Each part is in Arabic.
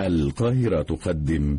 القاهرة تقدم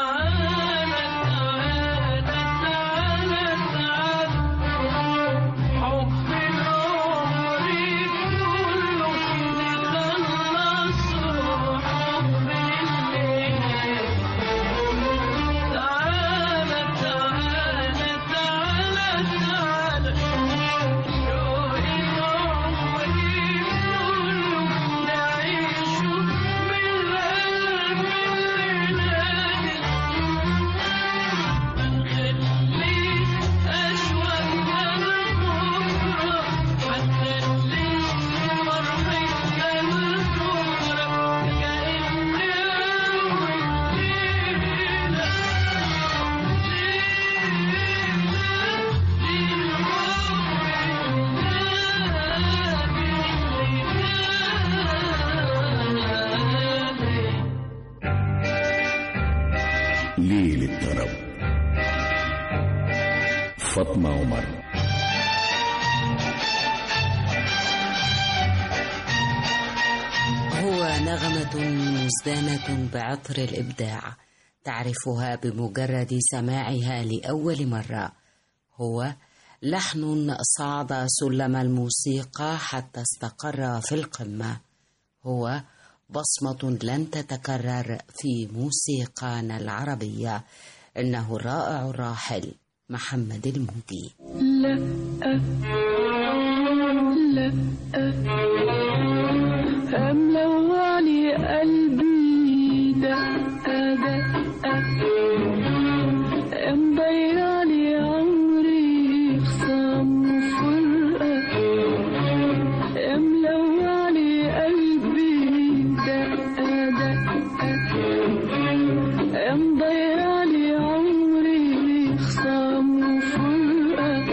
ليل الطرب. فاطمة عمر. هو نغمة مزدانة بعطر الإبداع تعرفها بمجرد سماعها لأول مرة. هو لحن صعد سلم الموسيقى حتى استقر في القمة. هو بصمة لن تتكرر في موسيقانا العربية. إنه الرائع الراحل محمد الموجي. لا لا أملواني قلبي دقة دقة مضيعلي عمري خصام وفرقة ملواني قلبي دقة دقة مضيعلي عمري خصام وفرقة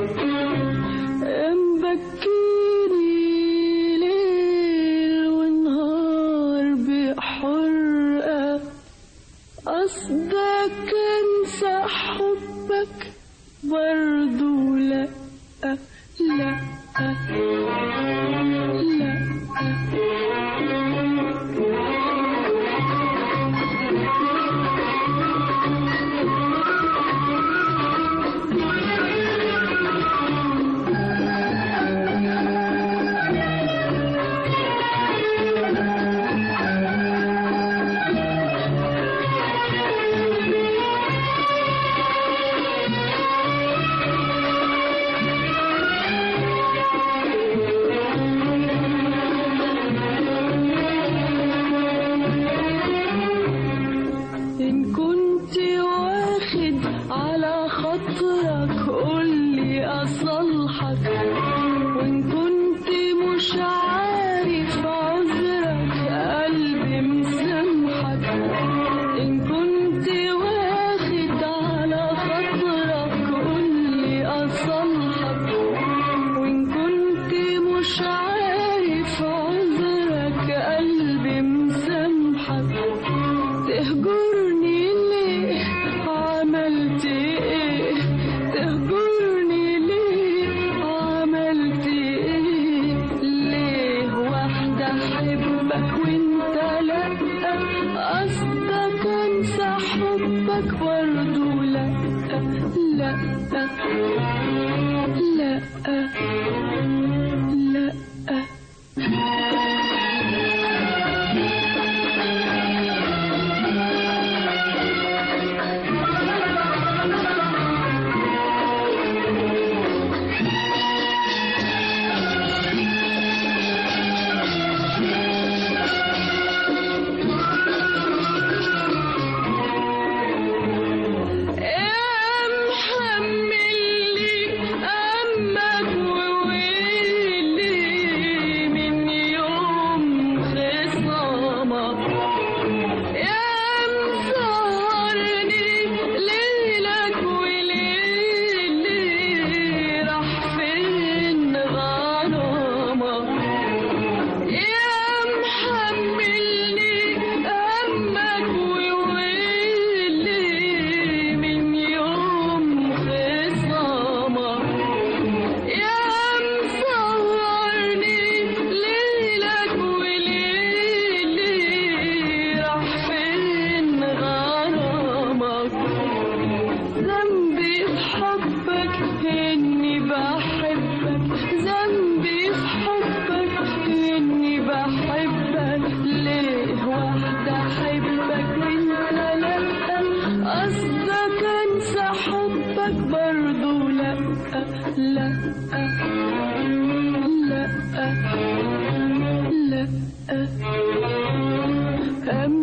مبكيني ليل ونهار بحرقة قصدك انسى حبك برضو لا لا لا محمل لي أمك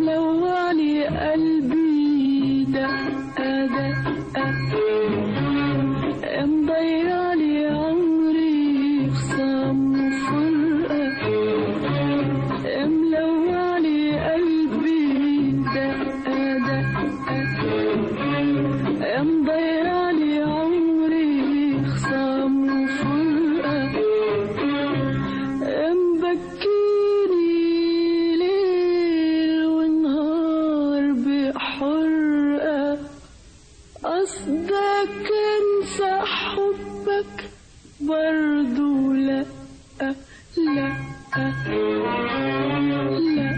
ملوعني قلبي دقة دقة، مضيعلي عمري خصام وفرقة، ملوعني قلبي دقة دقة، مضيعلي عمري خصام وفرقة، مبكيني ليل ونهار بحرقة، قصدك انسى حبك برضو لأ لأ لأ.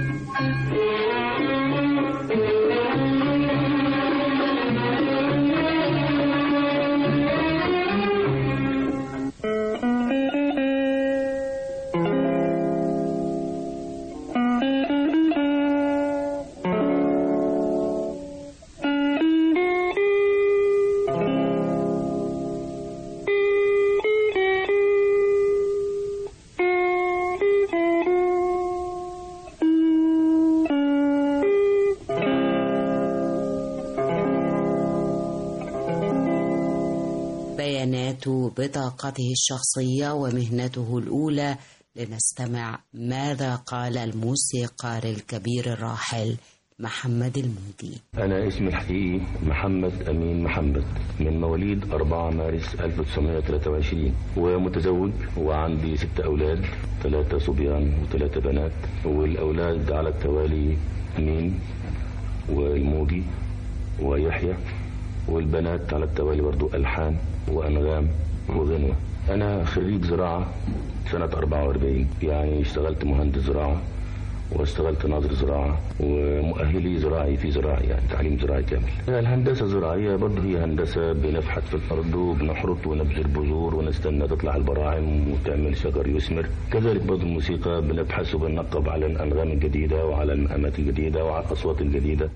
بيانات بطاقته الشخصية ومهنته الأولى. لنستمع ماذا قال الموسيقار الكبير الراحل محمد الموجي. أنا اسمي الحقيقي محمد أمين محمد، من مواليد 4 مارس 1923، ومتزوج وعندي 6 أولاد، 3 صبيان و3 بنات، والأولاد على التوالي أمين والموجي ويحيى، والبنات على التوالي برضو ألحان وأنغام وغنوة. أنا خريج زراعة سنة 44، يعني اشتغلت مهندس زراعة واشتغلت ناظر زراعة ومؤهلي زراعي في زراعي، يعني تعليم زراعي كامل. الهندسة الزراعية برضه هي هندسة بنفحت في الأرض وبنحرط ونبذر بذور ونستنى تطلع البراعم وتعمل شجر يثمر. كذلك برضه الموسيقى بنبحث وبننقب على الأنغام الجديدة وعلى المقامات الجديدة وعلى الأصوات الجديدة.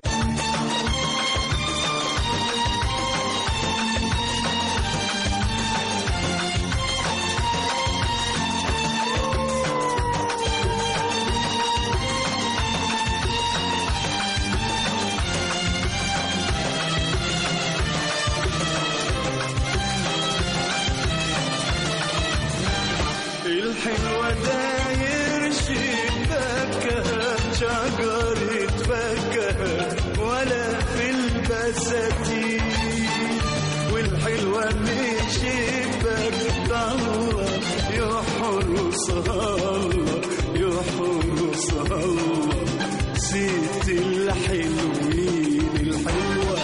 الحلوة داير شباكها شجرة فاكهة ولا في البساتين، والحلوة من شباك الله يحرسها الله يحرسها الله. ست الحلوين الحلوة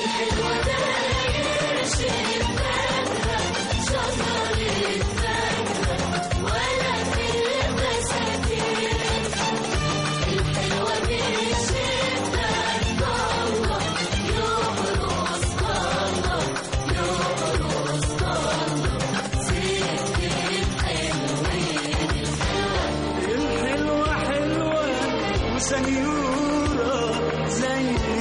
داير شباكها شجرة سنيورة زي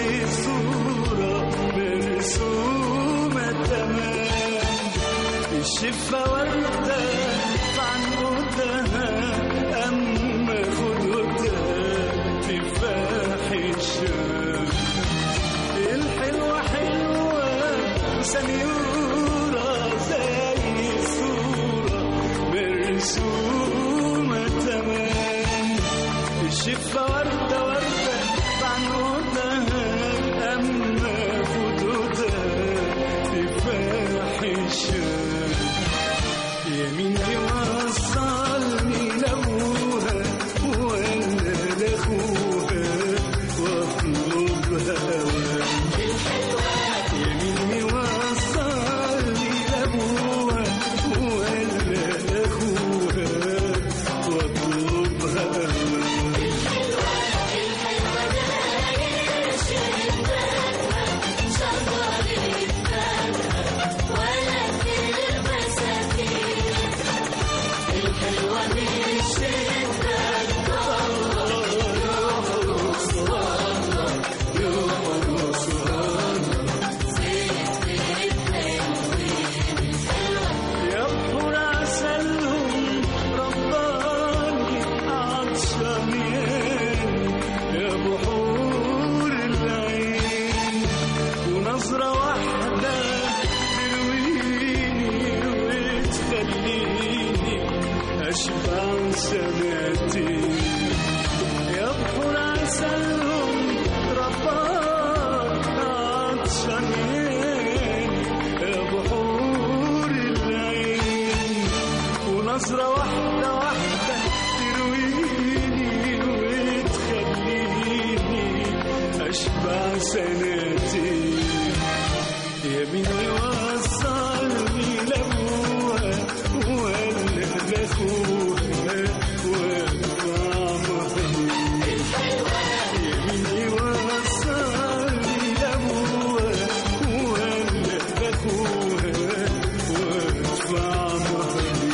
واشبع سنتين. يمين يوصلني لابوها ولا لاخوها وادفع مهري. يمين يوصلني لابوها ولا لاخوها وادفع مهري.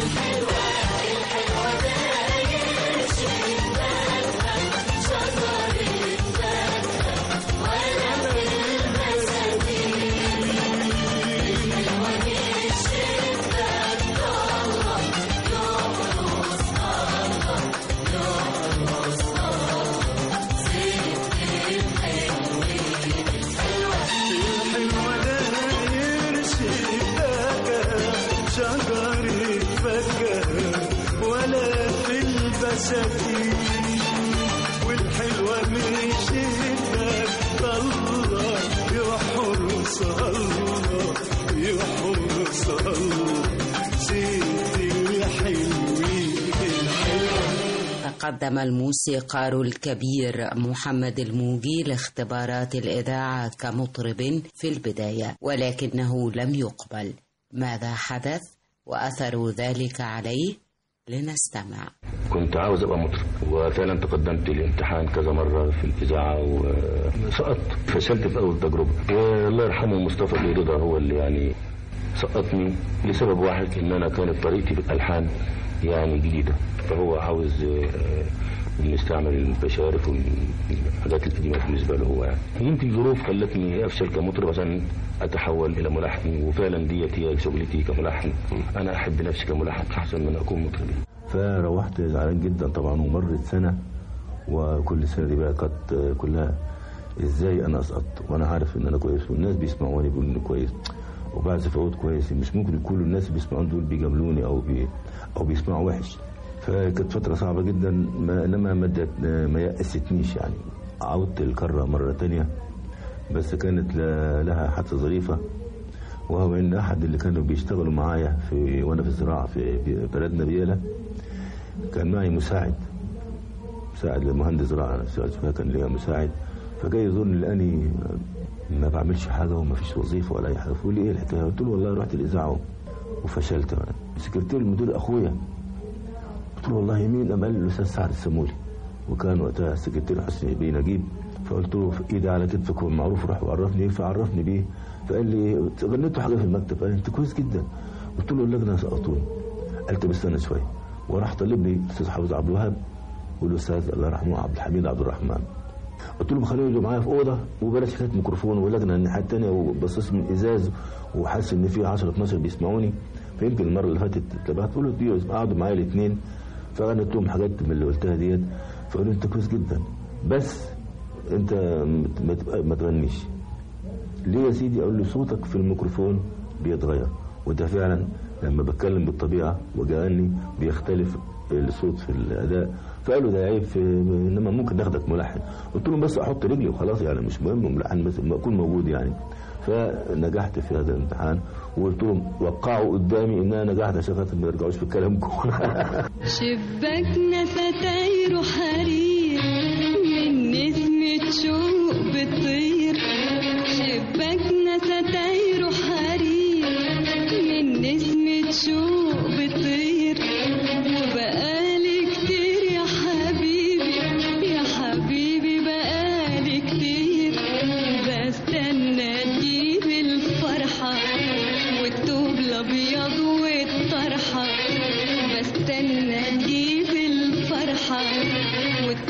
والحلوة مش إنك الله يحرس الله يحرس الله ست الحلوين الحلوة. تقدم الموسيقار الكبير محمد الموجي لاختبارات الإذاعة كمطرب في البداية، ولكنه لم يقبل. ماذا حدث وأثر ذلك عليه؟ لنستمع. كنت عاوز ابقى مطرب، وفعلا تقدمت الامتحان كذا مره في الاذاعه وسقطت، فشلت في اول تجربه. والله يرحمه مصطفى رضا هو اللي يعني سقطني لسبب واحد، ان انا كانت طريقتي في الالحان يعني جديده، فهو عاوز نستعمل المشارف والحاجات القديمه بالنسبه له هو. يعني يمكن ظروف خلتني افشل كمطرب عشان اتحول الى ملحن، وفعلا ديت هي شغلتي كملحن. انا احب نفسي كملحن احسن من اكون مطرب. فروحت زعلان جدا طبعا، ومرت سنه، وكل سنه دي بقى كانت كلها ازاي انا اسقط وانا عارف ان انا كويس والناس بيسمعوني بيقولوا اني كويس وبعزف عود كويس. مش ممكن يكونوا الناس اللي بيسمعون دول بيجاملوني او بيسمعوا وحش. فكانت فتره صعبه جدا، انما ما يأستنيش يعني. عودت الكره مره تانية، بس كانت لها حادثه ظريفه، وهو ان احد اللي كانوا بيشتغلوا معايا وانا في الزراعه في بلدنا بياله، كان معي مساعد لمهندس زراعه كان ليا مساعد، فجاي يزورني لاني ما بعملش حاجه وما فيش وظيفه ولا اي حاجه. فقول لي ايه الحكايه؟ قلت له والله رحت الاذاعه وفشلت. سكرتير المدير اخويا. قلت له والله مين؟ قال لي الاستاذ سعد السمولي، وكان وقتها السكرتير حسني بيه نجيب. فقلت له ايدي على كتفك والمعروف، راح وعرفني. فعرفني بيه، فقال لي غنيته حاجه في المكتب. قال لي انت كويس جدا. قلت له اللجنه سقطوني. قال طب استنى شويه، وراح طلبني الاستاذ حافظ عبد الوهاب والاستاذ الله يرحمه عبد الحميد عبد الرحمن. قلت لهم خليهم يجوا معايا في اوضه وبلاش حكايه ميكروفون ولجنه الناحيه الثانيه وبصص من ازاز وحاسس ان في 10 12 بيسمعوني. فيمكن المره اللي فاتت تبعت له دي قعدوا معايا الاثنين، فغنيت لهم حاجات من اللي قلتها ديت. فقالوا انت كويس جدا بس انت ما تغنيش ليه يا سيدي؟ اقول له صوتك في الميكروفون بيتغير، وده فعلا لما بتكلم بالطبيعه وجاني بيختلف الصوت في الاداء. فقالوا ده عيب، انما ممكن ناخدك ملحن. قلت لهم بس احط رجلي وخلاص، يعني مش مهم ملحن بس ما اكون موجود يعني. فنجحت في هذا الامتحان، وقلت لهم وقعوا قدامي ان انا نجحت عشان خاطر ما يرجعوش في كلامكم. شباكنا ستاير حرير من نسمة شوق بتطير. شباكنا ستاير حرير من نسمة شوق بتطير. وبقالي كتير يا حبيبي يا حبيبي بقالي كتير بستنى تجيب الفرحة والثوب الأبيض والطرحة. بستنى تجيب الفرحة والثوب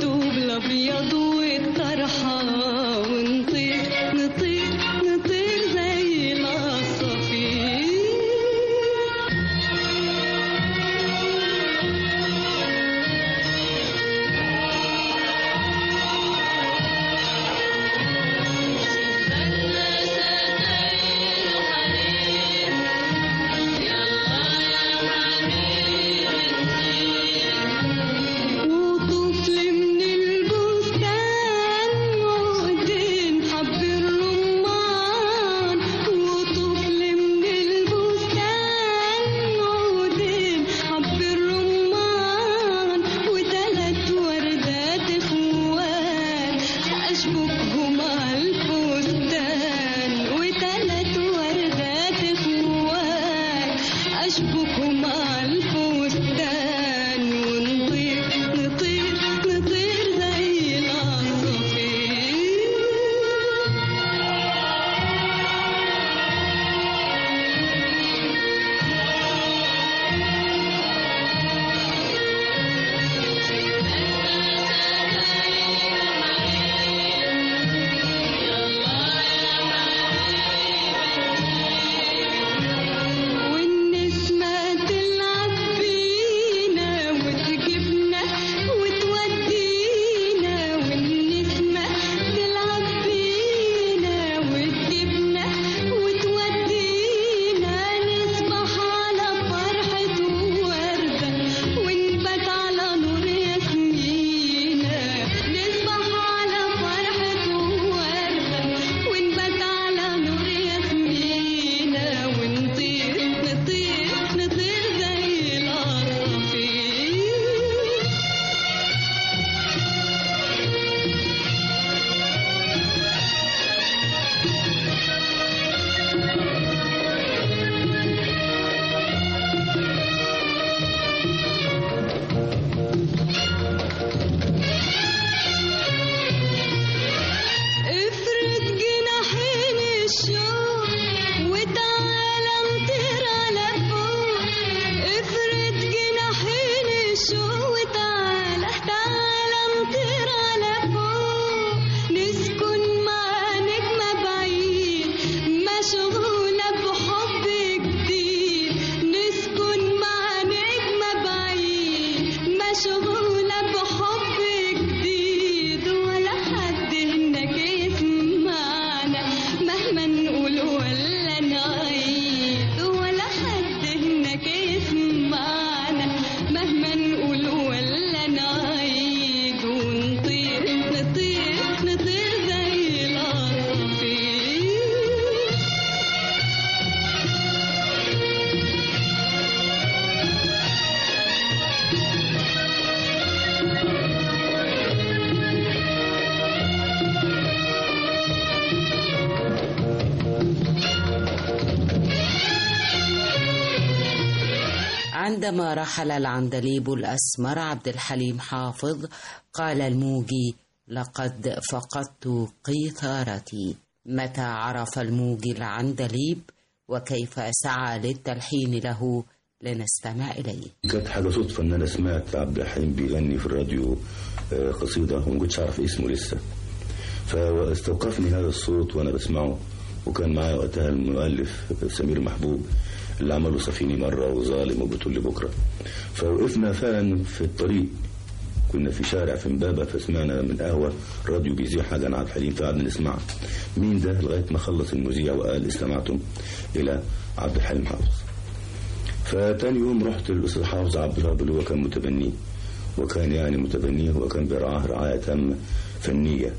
عندما رحل العندليب الأسمر عبد الحليم حافظ قال الموجي: لقد فقدت قيثارتي. متى عرف الموجي العندليب وكيف سعى للتلحين له؟ لنستمع إليه. كانت حاجة صدفة إن أنا سمعت عبد الحليم بيغني في الراديو قصيدة وما كنتش أعرف اسمه لسه، فاستوقفني هذا الصوت وأنا بسمعه. وكان معايا وقتها المؤلف سمير محبوب اللي عمله صفيني مرة وظالم وبتقول لي بكرة. فوقفنا فعلا في الطريق، كنا في شارع في امبابة، فسمعنا من قهوة راديو بيذيع حاجة عن عبد الحليم، فقعدنا نسمع مين ده لغاية ما خلص المذيع وقال: استمعتم إلى عبد الحليم حافظ. فتاني يوم رحت للأستاذ حافظ عبد الوهاب اللي هو كان متبنيه، وكان يعني متبنيه وكان بيرعاه رعاية تامة فنية،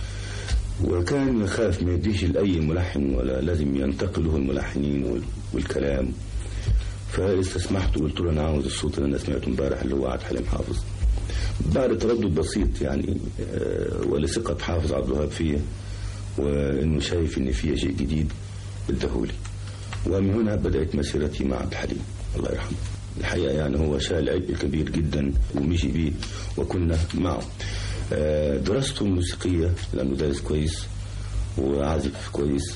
وكان يخاف ما يديش لأي ملحن ولا لازم ينتقله الملحنين والكلام. فاستسمحت وقلت له: أنا عاوز الصوت اللي أنا سمعته امبارح اللي هو عبد الحليم حافظ. بعد تردد بسيط يعني ولثقة حافظ عبد الوهاب فيا وإنه شايف إن فيها شيء جديد اداهولي، ومن هنا بدأت مسيرتي مع عبد الحليم الله يرحمه. الحقيقة يعني هو شال عبء كبير جدا ومشي بيه وكنا معه. دراسته الموسيقية لأنه دارس كويس وعازف كويس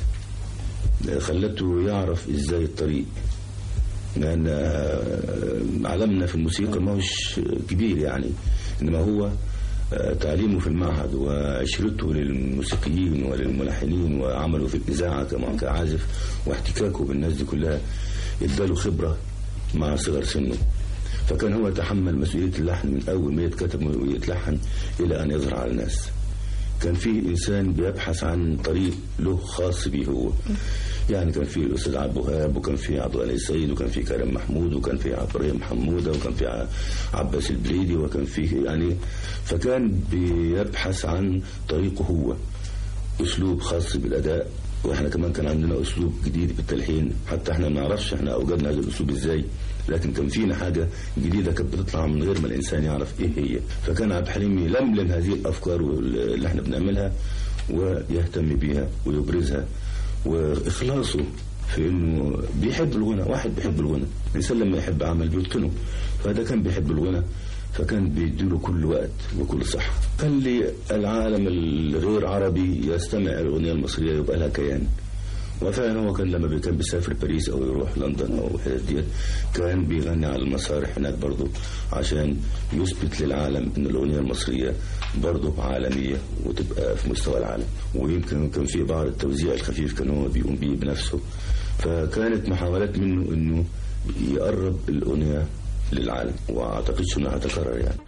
خلته يعرف إزاي الطريق، لأن علمنا في الموسيقى ما هوش كبير يعني، إنما هو تعليمه في المعهد وعشرته للموسيقيين وللملحنين وعمله في الإذاعة كعازف واحتكاكه بالناس دي كلها اداله خبرة مع صغر سنه. فكان هو يتحمل مسؤولية اللحن من أول ما يتكتب ويتلحن إلى أن يظهر على الناس. كان في إنسان بيبحث عن طريق له خاص به هو، يعني كان في الأستاذ عبد الوهاب، وكان في عبد الغني السيد، وكان في كريم محمود، وكان في إبراهيم حمودة، وكان في عباس البليدي، وكان في يعني، فكان بيبحث عن طريقه هو، أسلوب خاص بالأداء. وإحنا كمان كان عندنا أسلوب جديد بالتلحين، حتى إحنا ما نعرفش إحنا أوجدنا هذا الأسلوب إزاي، لكن كان فينا حاجة جديدة كانت بتطلع من غير ما الإنسان يعرف إيه هي. فكان عبد الحليم يلملم هذه الأفكار اللي إحنا بنعملها ويهتم بيها ويبرزها، وإخلاصه في إنه بيحب الغنى. واحد بيحب الغنى، الإنسان لما يحب عمل بيتقنه، فهذا كان بيحب الغنى، فكان بيديله كل وقت وكل صحة. خلي العالم الغير عربي يستمع الأغنية المصرية يبقى لها كيان. وفعلا هو كان لما كان بيسافر باريس أو يروح لندن أو الحتت ديت كان بيغني على المسارح هناك برضه عشان يثبت للعالم إن الأغنية المصرية برضه عالمية وتبقى في مستوى العالم. ويمكن كان في بعض التوزيع الخفيف كان هو بيقوم بيه بنفسه، فكانت محاولات منه إنه يقرب الأغنية للعالم، وأعتقدش إنها هتكرر يعني.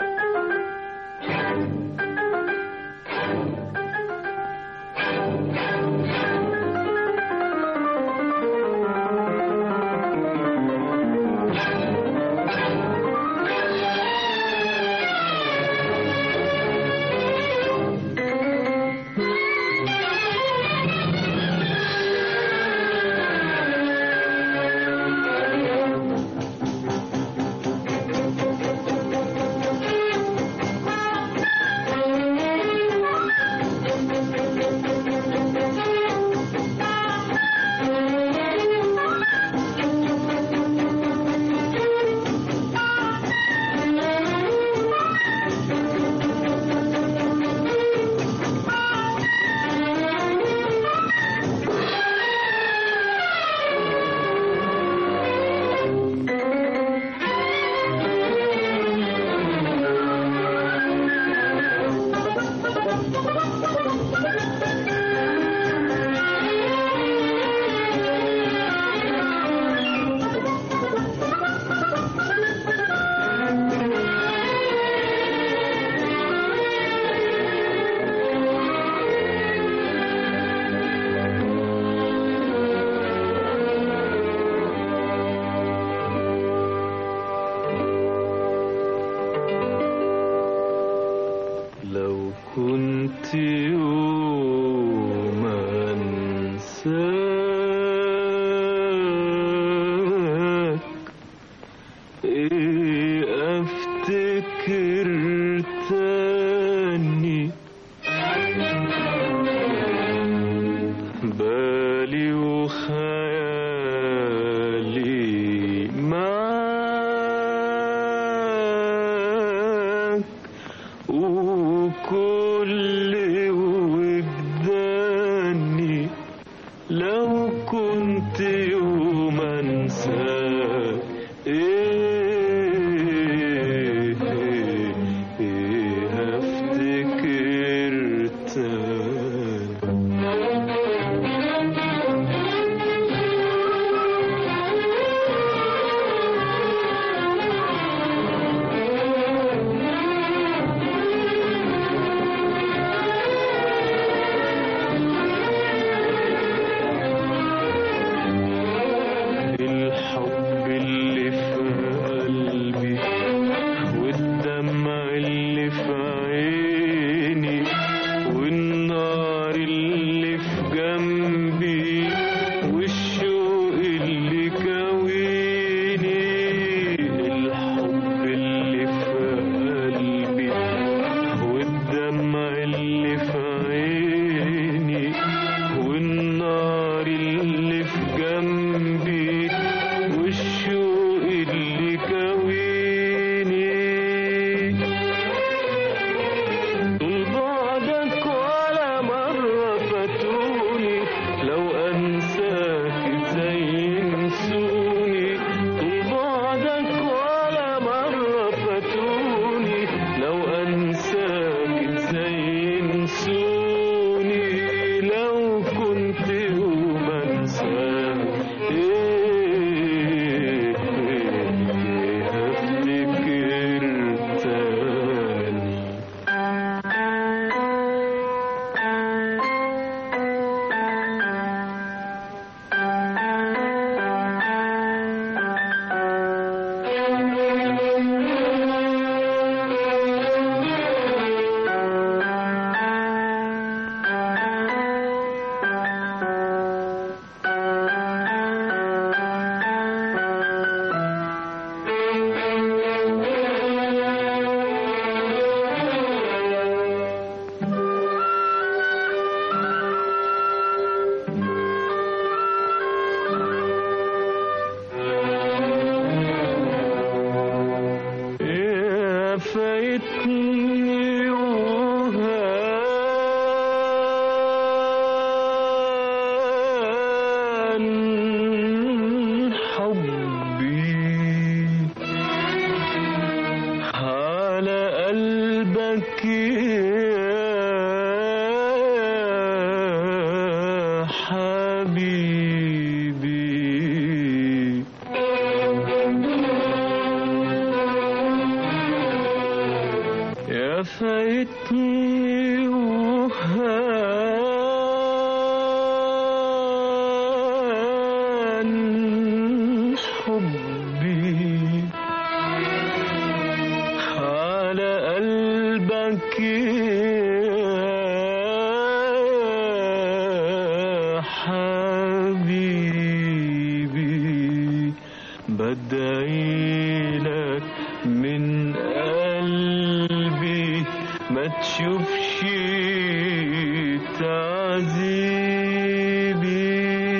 تعذيبي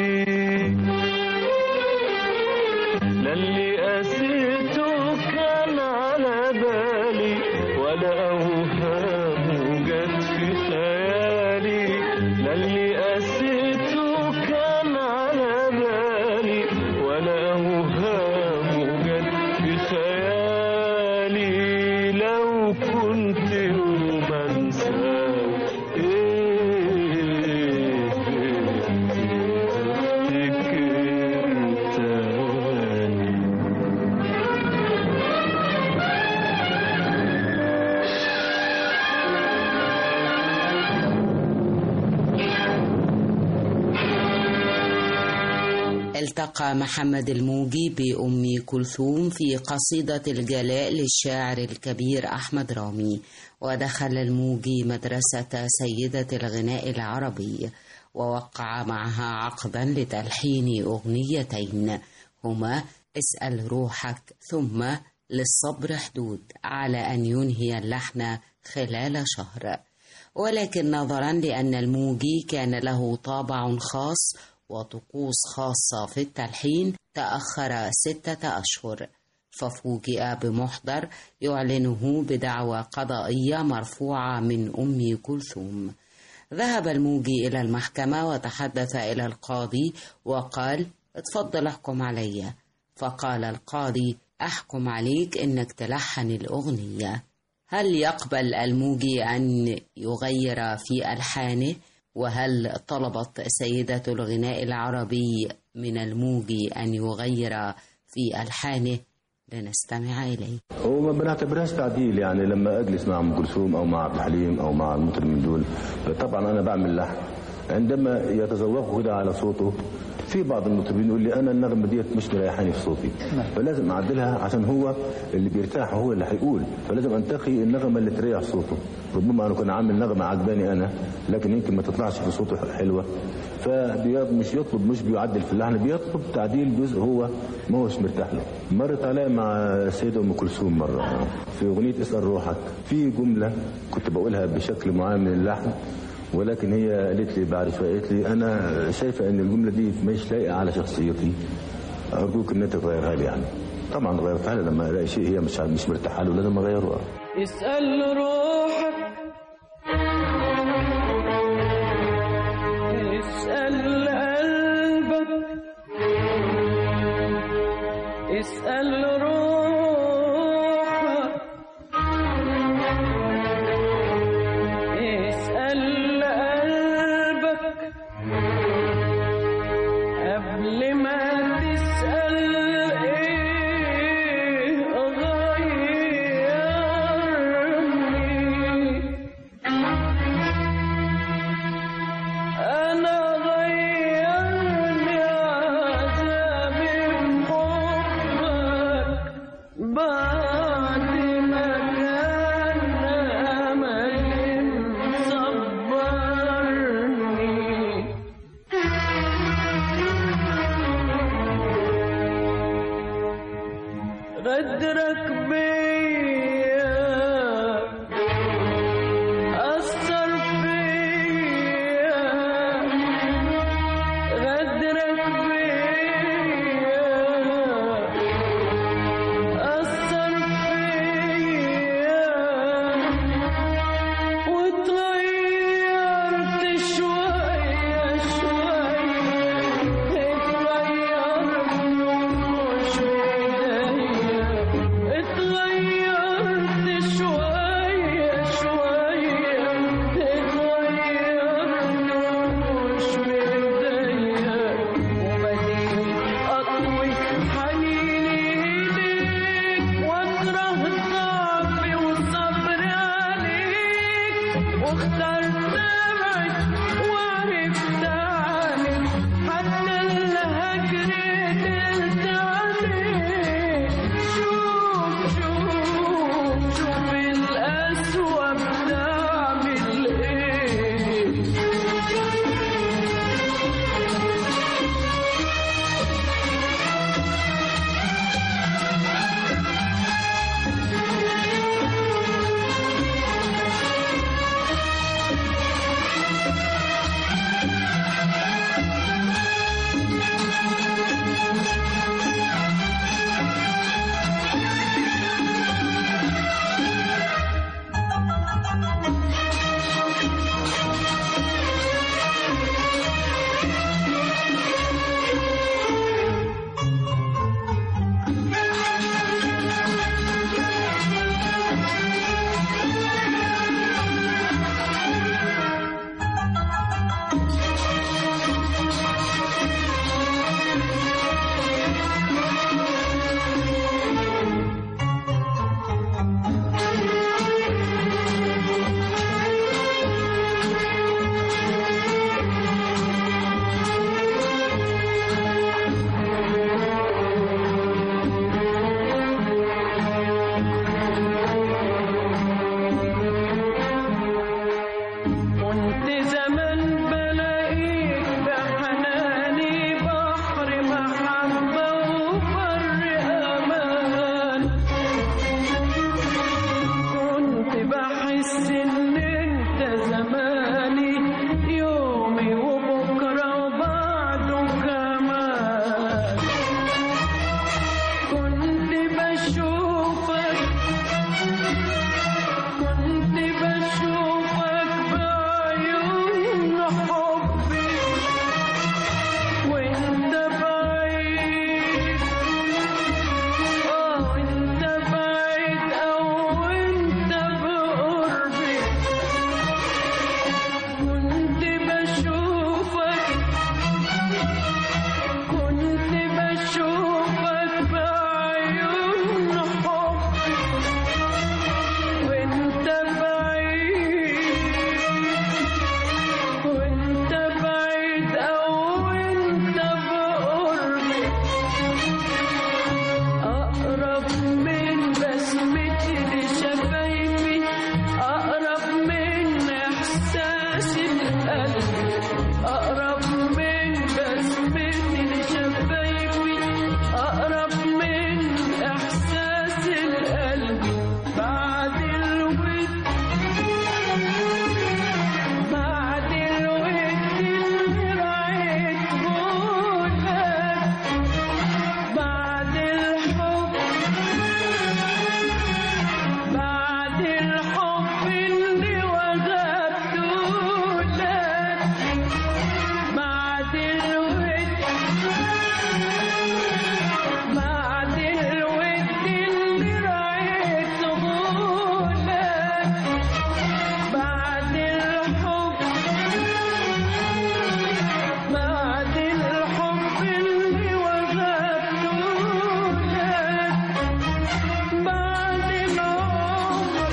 للي قاسيته كان على بالي ولا أوهامه جت في خيالي للي قاسيته كان على بالي ولا أوهامه جت في خيالي لو كنت يوم أنساه التقى محمد الموجي بأم كلثوم في قصيدة الجلاء للشاعر الكبير أحمد رامي، ودخل الموجي مدرسة سيدة الغناء العربي، ووقع معها عقدا لتلحين أغنيتين هما اسأل روحك ثم للصبر حدود، على أن ينهي اللحن خلال شهر. ولكن نظرا لأن الموجي كان له طابع خاص وطقوس خاصة في التلحين تأخر 6 أشهر، ففوجئ بمحضر يعلنه بدعوى قضائية مرفوعة من أم كلثوم. ذهب الموجي إلى المحكمة وتحدث إلى القاضي وقال: اتفضل احكم علي. فقال القاضي: أحكم عليك إنك تلحن الأغنية. هل يقبل الموجي أن يغير في ألحانه؟ وهل طلبت سيدة الغناء العربي من الموجي أن يغير في ألحانه؟ لنستمع إليه. هو ما بنعتبرهاش تعديل، يعني لما أجلس مع أم كلثوم أو مع عبد الحليم أو مع المطرب من دول، طبعا أنا بعمل لحن عندما يتذوقوا كده على صوته. في بعض المطربين يقول لي انا النغمه ديت مش مريحاني في صوتي، فلازم اعدلها عشان هو اللي بيرتاح هو اللي هيقول، فلازم انتقي النغمه اللي تريح صوته. ربما انا كنت عامل نغمه عجباني انا لكن يمكن ما تطلعش في صوته حلوه، فمش يطلب، مش بيعدل في اللحن، بيطلب تعديل جزء هو ما هوش مرتاح له. مرت عليا مع السيده ام كلثوم مره في اغنيه اسال روحك، في جمله كنت بقولها بشكل معين من اللحن، ولكن هي قالت لي بعد شويه، قالت لي انا شايفه ان الجمله دي مش لايقه على شخصيتي، ارجوك ان انت تغيرها لي. يعني طبعا غيرتها لها لما الاقي شيء هي مش مرتاحه له لازم اغيره. اسال روحك، اسال قلبك، اسال روحك، اتغيرت أقرب من بسمتي لشفايفي، أقرب من إحساس القلب بعد الود، بعد الود اللي رعيته لك، بعد الحب، بعد الحب اللي وجدته لك، بعد الود، بعد الود اللي رعيته لك، بعد الحب، بعد الحب اللي وجدته لك، بعد العمر،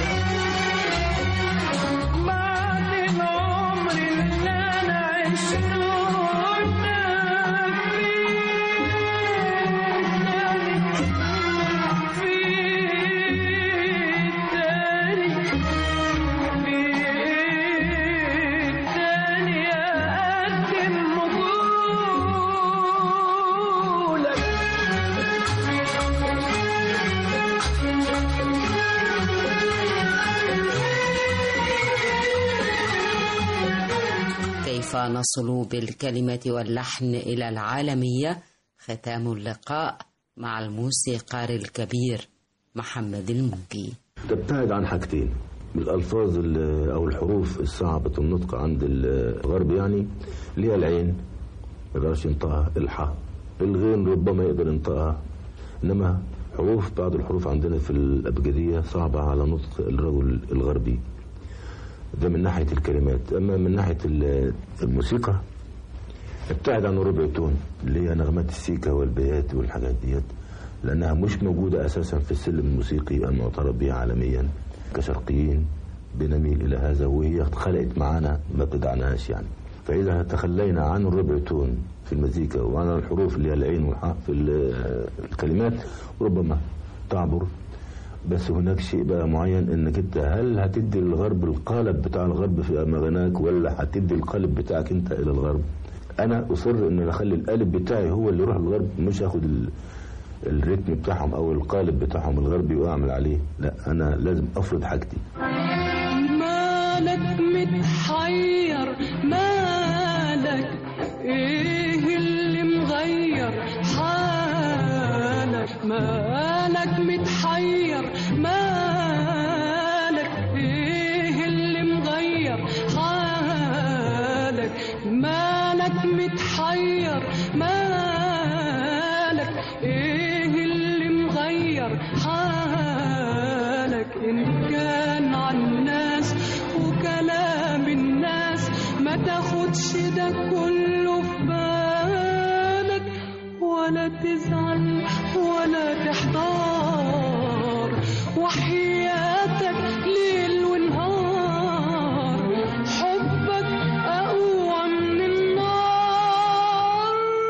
بعد العمر اللي أنا عشته لك في التاني أقدم قبولك. كيف نصل بالكلمة واللحن إلى العالمية؟ ختام اللقاء مع الموسيقار الكبير محمد الموجي. تبتعد عن حاجتين، الألفاظ أو الحروف الصعبة النطق عند الغرب، يعني اللي هي العين ما يقدرش ينطقها، الحاء، الغين ربما يقدر ينطقها، إنما بعض الحروف عندنا في الأبجدية صعبة على نطق الرجل الغربي. ده من ناحية الكلمات. أما من ناحية الموسيقى ابتعد عن الربع تون اللي هي نغمات السيكا والبيات والحاجات ديت، لأنها مش موجودة أساسا في السلم الموسيقي المعترف به عالميا. كشرقيين بنميل إلى هذا، وهي اتخلقت معانا ما ابتدعناهاش يعني. فإذا تخلينا عن الربع تون في المزيكا وعن الحروف اللي هي العين والحاء في الكلمات ربما تعبر. بس هناك شيء بقى معين، انك انت هل هتدي للغرب القالب بتاع الغرب في مغناك، ولا هتدي القالب بتاعك انت الى الغرب؟ انا اصر ان اخلي القالب بتاعي هو اللي يروح للغرب، مش هاخد الريتم بتاعهم او القالب بتاعهم الغربي واعمل عليه، لا انا لازم افرض حاجتي. مالك متحير، مالك ايه اللي مغير حالك، مالك متحير، مالك ايه اللي مغير حالك، مالك متحير، مالك ايه اللي مغير حالك. إن كان عن الناس وكلام الناس ما تاخدش ده كله في بالك، ولا تزعل ولا تحتار، وحياتك ليل ونهار حبك أقوى من النار.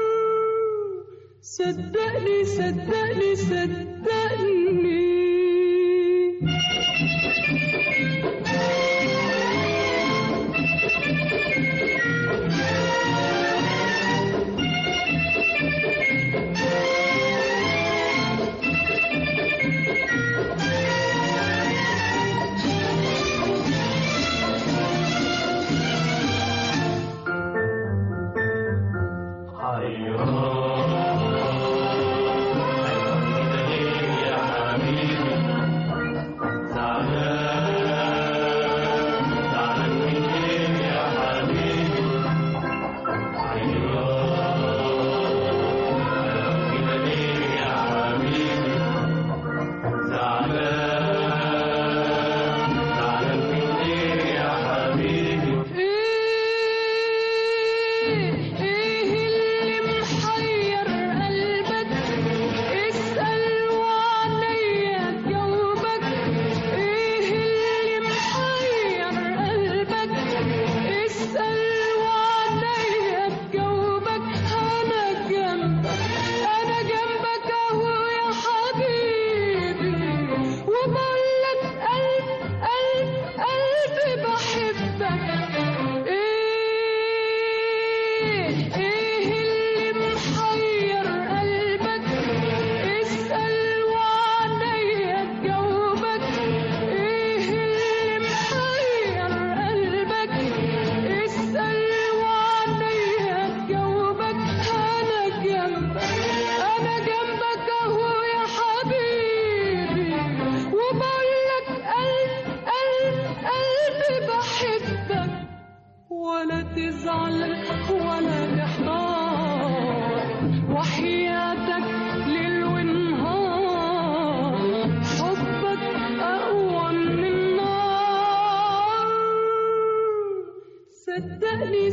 صدقني صدقني صدقني. يا حبيبي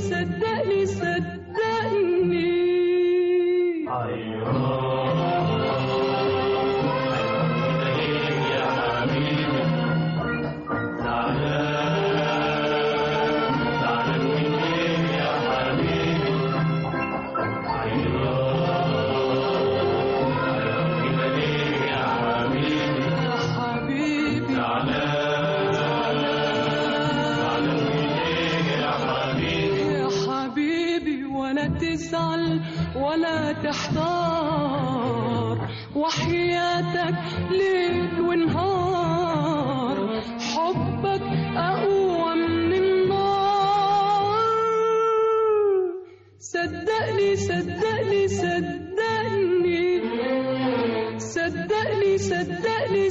صدقني صدقني. تزعل ولا تحتار، وحياتك ليل ونهار، حبك أقوى من النار. صدقني صدقني صدقني صدقني صدقني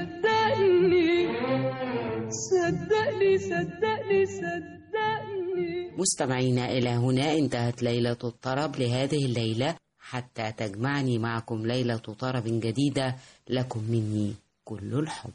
صدقني صدقني صدقني. مستمعينا، إلى هنا انتهت ليلة الطرب لهذه الليلة، حتى تجمعني معكم ليلة طرب جديدة. لكم مني كل الحب.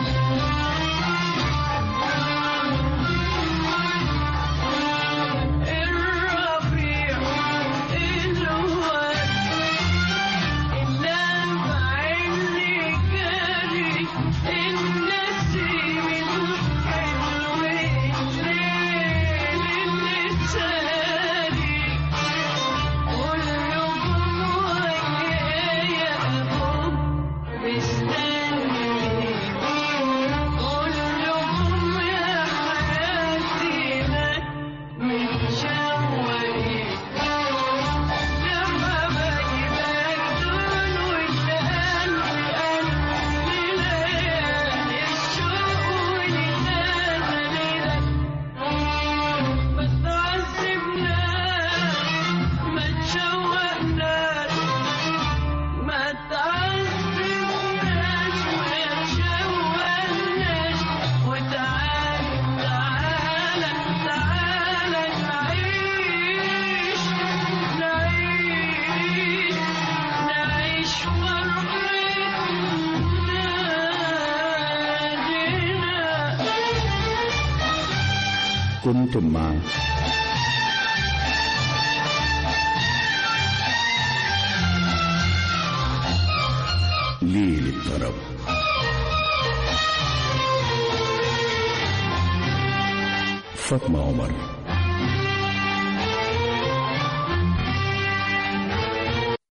كنتم مع ليل الطرب، فاطمة عمر.